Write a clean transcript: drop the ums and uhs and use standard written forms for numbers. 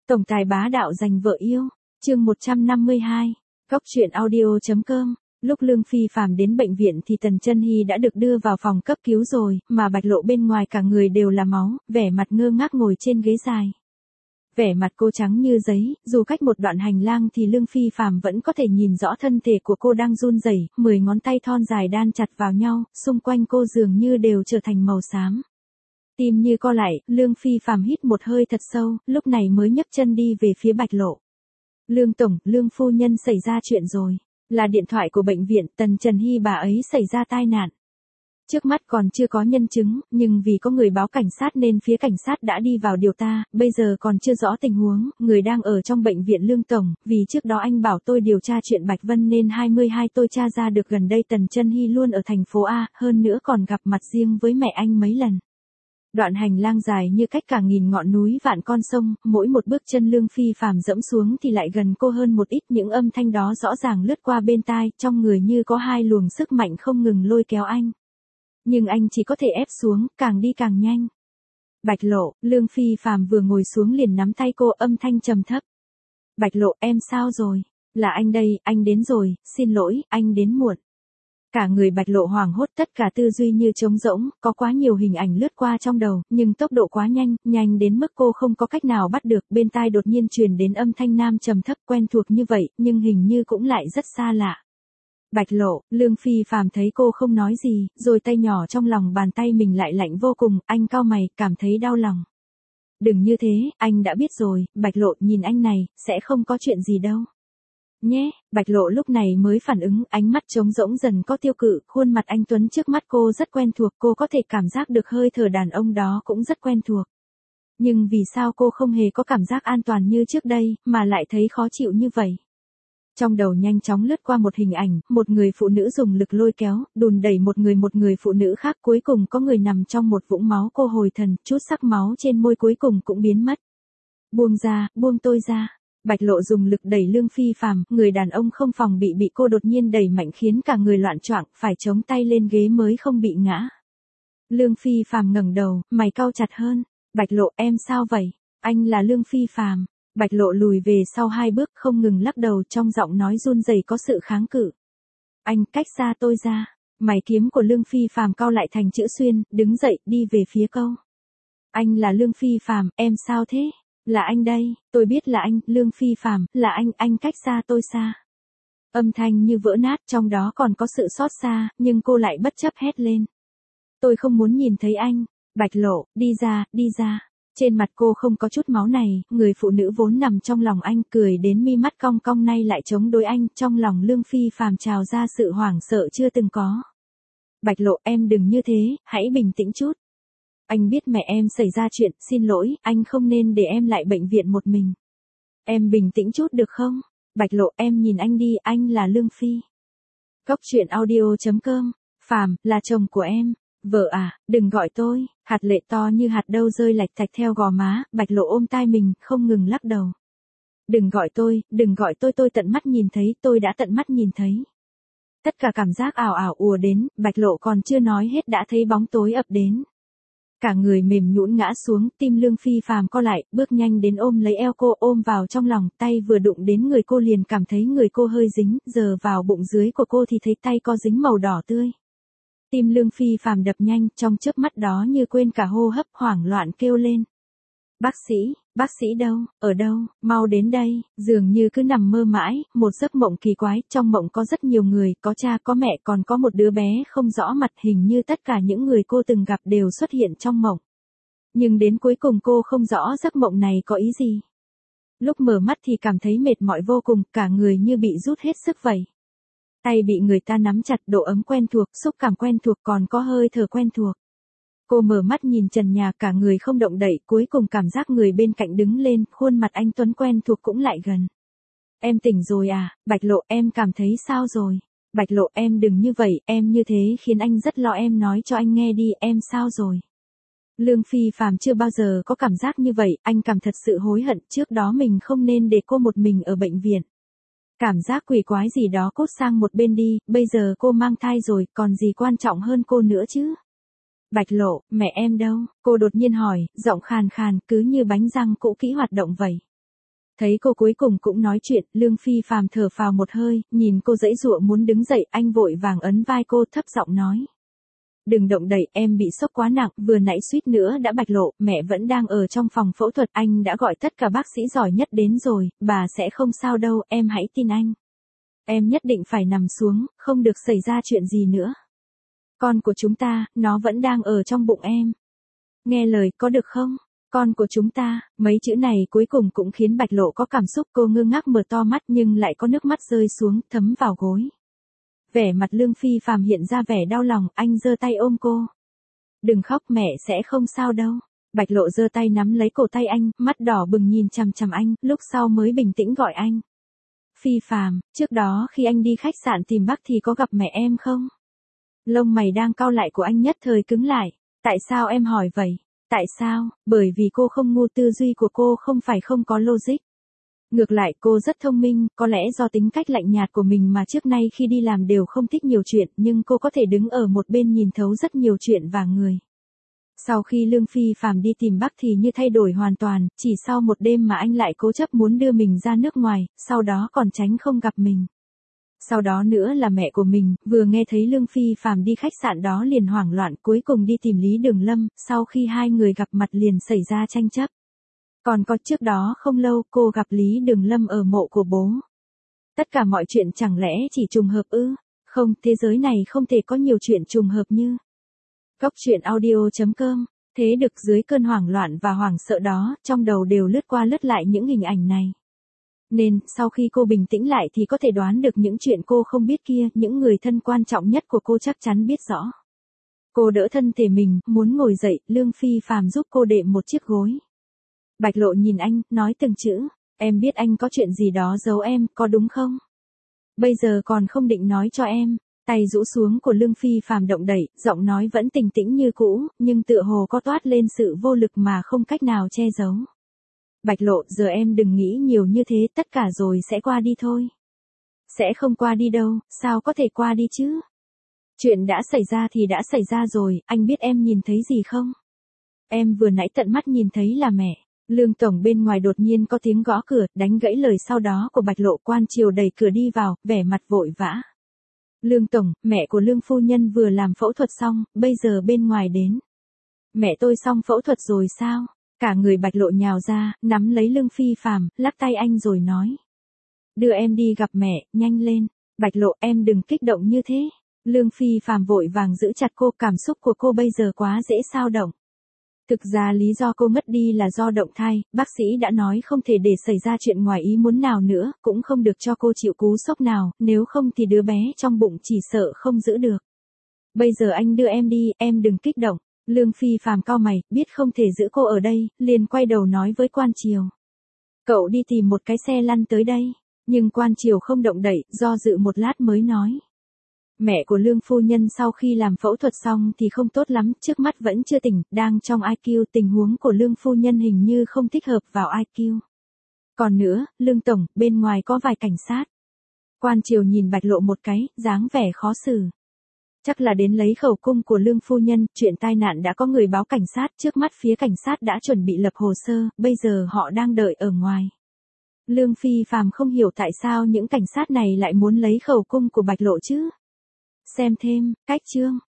Tổng tài bá đạo giành vợ yêu, chương 152, Góc truyện audio.com. Lúc Lương Phi Phạm đến bệnh viện thì Tần Chân Hy đã được đưa vào phòng cấp cứu rồi, mà Bạch Lộ bên ngoài cả người đều là máu, vẻ mặt ngơ ngác ngồi trên ghế dài. Vẻ mặt cô trắng như giấy, dù cách một đoạn hành lang thì Lương Phi Phạm vẫn có thể nhìn rõ thân thể của cô đang run rẩy, 10 ngón tay thon dài đan chặt vào nhau, xung quanh cô dường như đều trở thành màu xám. Tim như co lại, Lương Phi Phạm hít một hơi thật sâu, lúc này mới nhấc chân đi về phía Bạch Lộ. Lương tổng, Lương phu nhân xảy ra chuyện rồi. Là điện thoại của bệnh viện, Tần Trần Hy bà ấy xảy ra tai nạn. Trước mắt còn chưa có nhân chứng, nhưng vì có người báo cảnh sát nên phía cảnh sát đã đi vào điều tra, bây giờ còn chưa rõ tình huống, người đang ở trong bệnh viện Lương tổng, vì trước đó anh bảo tôi điều tra chuyện Bạch Vân nên 22 tôi tra ra được gần đây Tần Trân Hy luôn ở thành phố A, hơn nữa còn gặp mặt riêng với mẹ anh mấy lần. Đoạn hành lang dài như cách cả nghìn ngọn núi vạn con sông, mỗi một bước chân Lương Phi Phạm dẫm xuống thì lại gần cô hơn một ít, những âm thanh đó rõ ràng lướt qua bên tai, trong người như có hai luồng sức mạnh không ngừng lôi kéo anh. Nhưng anh chỉ có thể ép xuống, càng đi càng nhanh. Bạch Lộ, Lương Phi Phạm vừa ngồi xuống liền nắm tay cô, âm thanh trầm thấp. Bạch Lộ, em sao rồi? Là anh đây, anh đến rồi, xin lỗi, anh đến muộn. Cả người Bạch Lộ hoảng hốt, tất cả tư duy như trống rỗng, có quá nhiều hình ảnh lướt qua trong đầu, nhưng tốc độ quá nhanh, nhanh đến mức cô không có cách nào bắt được, bên tai đột nhiên truyền đến âm thanh nam trầm thấp quen thuộc như vậy, nhưng hình như cũng lại rất xa lạ. Bạch Lộ, Lương Phi Phạm thấy cô không nói gì, rồi tay nhỏ trong lòng bàn tay mình lại lạnh vô cùng, anh cau mày, cảm thấy đau lòng. Đừng như thế, anh đã biết rồi, Bạch Lộ nhìn anh này, sẽ không có chuyện gì đâu. Nhé, Bạch Lộ lúc này mới phản ứng, ánh mắt trống rỗng dần có tiêu cự, khuôn mặt anh tuấn trước mắt cô rất quen thuộc, cô có thể cảm giác được hơi thở đàn ông đó cũng rất quen thuộc. Nhưng vì sao cô không hề có cảm giác an toàn như trước đây, mà lại thấy khó chịu như vậy? Trong đầu nhanh chóng lướt qua một hình ảnh, một người phụ nữ dùng lực lôi kéo, đùn đẩy một người phụ nữ khác, cuối cùng có người nằm trong một vũng máu, cô hồi thần, chút sắc máu trên môi cuối cùng cũng biến mất. Buông ra, buông tôi ra. Bạch Lộ dùng lực đẩy Lương Phi Phạm, người đàn ông không phòng bị cô đột nhiên đẩy mạnh khiến cả người loạn choạng, phải chống tay lên ghế mới không bị ngã. Lương Phi Phạm ngẩng đầu, mày cau chặt hơn. Bạch Lộ, em sao vậy? Anh là Lương Phi Phạm. Bạch Lộ lùi về sau 2 bước, không ngừng lắc đầu, trong giọng nói run rẩy có sự kháng cự. Anh, cách xa tôi ra. Mày kiếm của Lương Phi Phạm cau lại thành chữ xuyên, đứng dậy, đi về phía câu. Anh là Lương Phi Phạm, em sao thế? Là anh đây, tôi biết là anh, Lương Phi Phạm, là anh cách xa tôi xa. Âm thanh như vỡ nát, trong đó còn có sự xót xa, nhưng cô lại bất chấp hét lên. Tôi không muốn nhìn thấy anh. Bạch Lộ, đi ra, đi ra. Trên mặt cô không có chút máu này, người phụ nữ vốn nằm trong lòng anh, cười đến mi mắt cong cong nay lại chống đối anh, trong lòng Lương Phi Phạm trào ra sự hoảng sợ chưa từng có. Bạch Lộ, em đừng như thế, hãy bình tĩnh chút. Anh biết mẹ em xảy ra chuyện, xin lỗi, anh không nên để em lại bệnh viện một mình. Em bình tĩnh chút được không? Bạch Lộ, em nhìn anh đi, anh là Lương Phi. Góc truyện audio.com, Phạm, là chồng của em. Vợ à, đừng gọi tôi. Hạt lệ to như hạt đậu rơi lạch thạch theo gò má, Bạch Lộ ôm tai mình, không ngừng lắc đầu. Đừng gọi tôi tận mắt nhìn thấy, tôi đã tận mắt nhìn thấy. Tất cả cảm giác ảo ảo ùa đến, Bạch Lộ còn chưa nói hết đã thấy bóng tối ập đến. Cả người mềm nhũn ngã xuống, tim Lương Phi Phạm co lại, bước nhanh đến ôm lấy eo cô, ôm vào trong lòng, tay vừa đụng đến người cô liền cảm thấy người cô hơi dính, giờ vào bụng dưới của cô thì thấy tay có dính màu đỏ tươi. Tim Lương Phi Phạm đập nhanh, trong chớp mắt đó như quên cả hô hấp, hoảng loạn kêu lên. Bác sĩ đâu, ở đâu, mau đến đây, dường như cứ nằm mơ mãi, một giấc mộng kỳ quái, trong mộng có rất nhiều người, có cha có mẹ còn có một đứa bé không rõ mặt, hình như tất cả những người cô từng gặp đều xuất hiện trong mộng. Nhưng đến cuối cùng cô không rõ giấc mộng này có ý gì. Lúc mở mắt thì cảm thấy mệt mỏi vô cùng, cả người như bị rút hết sức vậy. Tay bị người ta nắm chặt, độ ấm quen thuộc, xúc cảm quen thuộc, còn có hơi thở quen thuộc. Cô mở mắt nhìn trần nhà, cả người không động đậy, cuối cùng cảm giác người bên cạnh đứng lên, khuôn mặt anh tuấn quen thuộc cũng lại gần. Em tỉnh rồi à? Bạch Lộ, em cảm thấy sao rồi? Bạch Lộ, em đừng như vậy, em như thế khiến anh rất lo, em nói cho anh nghe đi, em sao rồi? Lương Phi Phạm chưa bao giờ có cảm giác như vậy, anh cảm thật sự hối hận, trước đó mình không nên để cô một mình ở bệnh viện. Cảm giác quỷ quái gì đó cốt sang một bên đi, bây giờ cô mang thai rồi, còn gì quan trọng hơn cô nữa chứ? Bạch Lộ, mẹ em đâu? Cô đột nhiên hỏi, giọng khàn khàn, cứ như bánh răng cũ kỹ hoạt động vậy. Thấy cô cuối cùng cũng nói chuyện, Lương Phi Phàm thở phào một hơi, nhìn cô giãy giụa muốn đứng dậy, anh vội vàng ấn vai cô thấp giọng nói. Đừng động đậy, em bị sốc quá nặng, vừa nãy suýt nữa đã bạch lộ, mẹ vẫn đang ở trong phòng phẫu thuật, anh đã gọi tất cả bác sĩ giỏi nhất đến rồi, bà sẽ không sao đâu, em hãy tin anh. Em nhất định phải nằm xuống, không được xảy ra chuyện gì nữa. Con của chúng ta, nó vẫn đang ở trong bụng em. Nghe lời, có được không? Con của chúng ta, mấy chữ này cuối cùng cũng khiến Bạch Lộ có cảm xúc, cô ngơ ngác mở to mắt nhưng lại có nước mắt rơi xuống, thấm vào gối. Vẻ mặt Lương Phi Phàm hiện ra vẻ đau lòng, anh giơ tay ôm cô. Đừng khóc, mẹ sẽ không sao đâu. Bạch Lộ giơ tay nắm lấy cổ tay anh, mắt đỏ bừng nhìn chằm chằm anh, lúc sau mới bình tĩnh gọi anh. Phi Phàm, trước đó khi anh đi khách sạn tìm bác thì có gặp mẹ em không? Lông mày đang cau lại của anh nhất thời cứng lại. Tại sao em hỏi vậy? Tại sao? Bởi vì cô không ngu, tư duy của cô không phải không có logic. Ngược lại cô rất thông minh, có lẽ do tính cách lạnh nhạt của mình mà trước nay khi đi làm đều không thích nhiều chuyện, nhưng cô có thể đứng ở một bên nhìn thấu rất nhiều chuyện và người. Sau khi Lương Phi Phàm đi tìm bác thì như thay đổi hoàn toàn, chỉ sau một đêm mà anh lại cố chấp muốn đưa mình ra nước ngoài, sau đó còn tránh không gặp mình. Sau đó nữa là mẹ của mình, vừa nghe thấy Lương Phi Phàm đi khách sạn đó liền hoảng loạn, cuối cùng đi tìm Lý Đường Lâm, sau khi hai người gặp mặt liền xảy ra tranh chấp. Còn có trước đó không lâu cô gặp Lý Đường Lâm ở mộ của bố. Tất cả mọi chuyện chẳng lẽ chỉ trùng hợp ư? Không, thế giới này không thể có nhiều chuyện trùng hợp như. Góc truyện audio.com. Thế được dưới cơn hoảng loạn và hoảng sợ đó, trong đầu đều lướt qua lướt lại những hình ảnh này. Nên, sau khi cô bình tĩnh lại thì có thể đoán được những chuyện cô không biết kia, những người thân quan trọng nhất của cô chắc chắn biết rõ. Cô đỡ thân thể mình, muốn ngồi dậy, Lương Phi Phàm giúp cô đệm một chiếc gối. Bạch Lộ nhìn anh, nói từng chữ, em biết anh có chuyện gì đó giấu em, có đúng không? Bây giờ còn không định nói cho em. Tay rũ xuống của Lương Phi Phàm động đậy, giọng nói vẫn bình tĩnh như cũ, nhưng tựa hồ có toát lên sự vô lực mà không cách nào che giấu. Bạch Lộ, giờ em đừng nghĩ nhiều như thế, tất cả rồi sẽ qua đi thôi. Sẽ không qua đi đâu, sao có thể qua đi chứ? Chuyện đã xảy ra thì đã xảy ra rồi, anh biết em nhìn thấy gì không? Em vừa nãy tận mắt nhìn thấy là mẹ. Lương Tổng bên ngoài đột nhiên có tiếng gõ cửa, đánh gãy lời sau đó của Bạch Lộ. Quan Triều đẩy cửa đi vào, vẻ mặt vội vã. Lương Tổng, mẹ của Lương Phu Nhân vừa làm phẫu thuật xong, bây giờ bên ngoài đến. Mẹ tôi xong phẫu thuật rồi sao? Cả người Bạch Lộ nhào ra, nắm lấy Lương Phi Phàm, lắc tay anh rồi nói. Đưa em đi gặp mẹ, nhanh lên. Bạch Lộ, em đừng kích động như thế. Lương Phi Phàm vội vàng giữ chặt cô, cảm xúc của cô bây giờ quá dễ xao động. Thực ra lý do cô mất đi là do động thai, bác sĩ đã nói không thể để xảy ra chuyện ngoài ý muốn nào nữa, cũng không được cho cô chịu cú sốc nào, nếu không thì đứa bé trong bụng chỉ sợ không giữ được. Bây giờ anh đưa em đi, em đừng kích động. Lương Phi Phàm cau mày, biết không thể giữ cô ở đây, liền quay đầu nói với Quan Triều. Cậu đi tìm một cái xe lăn tới đây, nhưng Quan Triều không động đậy, do dự một lát mới nói. Mẹ của Lương Phu Nhân sau khi làm phẫu thuật xong thì không tốt lắm, trước mắt vẫn chưa tỉnh, đang trong ICU, tình huống của Lương Phu Nhân hình như không thích hợp vào ICU. Còn nữa, Lương Tổng, bên ngoài có vài cảnh sát. Quan Triều nhìn Bạch Lộ một cái, dáng vẻ khó xử. Chắc là đến lấy khẩu cung của Lương Phu Nhân, chuyện tai nạn đã có người báo cảnh sát, trước mắt phía cảnh sát đã chuẩn bị lập hồ sơ, bây giờ họ đang đợi ở ngoài. Lương Phi Phàm không hiểu tại sao những cảnh sát này lại muốn lấy khẩu cung của Bạch Lộ chứ. Xem thêm, cách chương.